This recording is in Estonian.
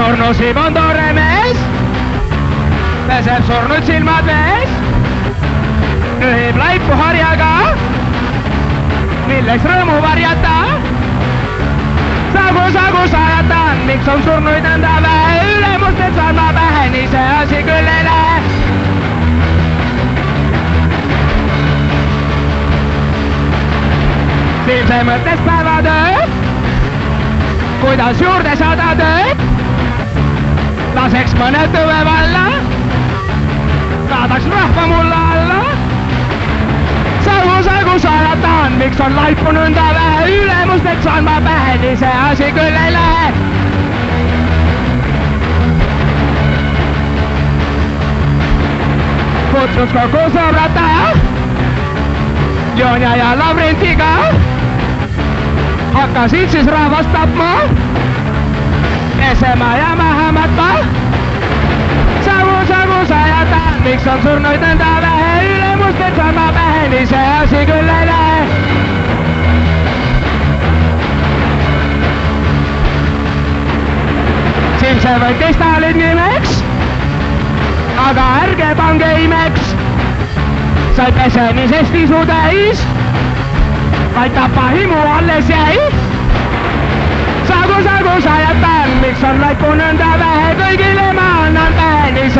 Surnusiib on tore mees, peseb surnud silmad vees, nühib laipu harjaga, milleks rõõmu varjata. Sagu sajatan, miks on surnuid nõnda vähe, ülemustelt saan ma pähe, nii see asi küll ei lähe. Silmse mõttes päevatööd, kuidas juurde saada tööd, laseks mõne tõve valla, saadaks rahva mulle alla. Sagu sajatan, miks on laipu nõnda vähe, ülemustelt saan ma pähe, nii see asi küll ei lähe. Kutsus kokku sõbrata, Jonja ja Lavrentiga, hakkasid siis rahvast tapma, pesema ja maha matma. Sagu sajatan, miks on surnuid nõnda vähe, ülemustelt saan ma pähe, nii see asi küll ei lähe. Silmse võttis Stalin nimeks, aga ärge pange imeks, sai pesemisest isu täis, vaid tapahimu alles jäi. Sagu sajatan, miks on laipu nõnda vähe, kõigile ma annan pähe, nii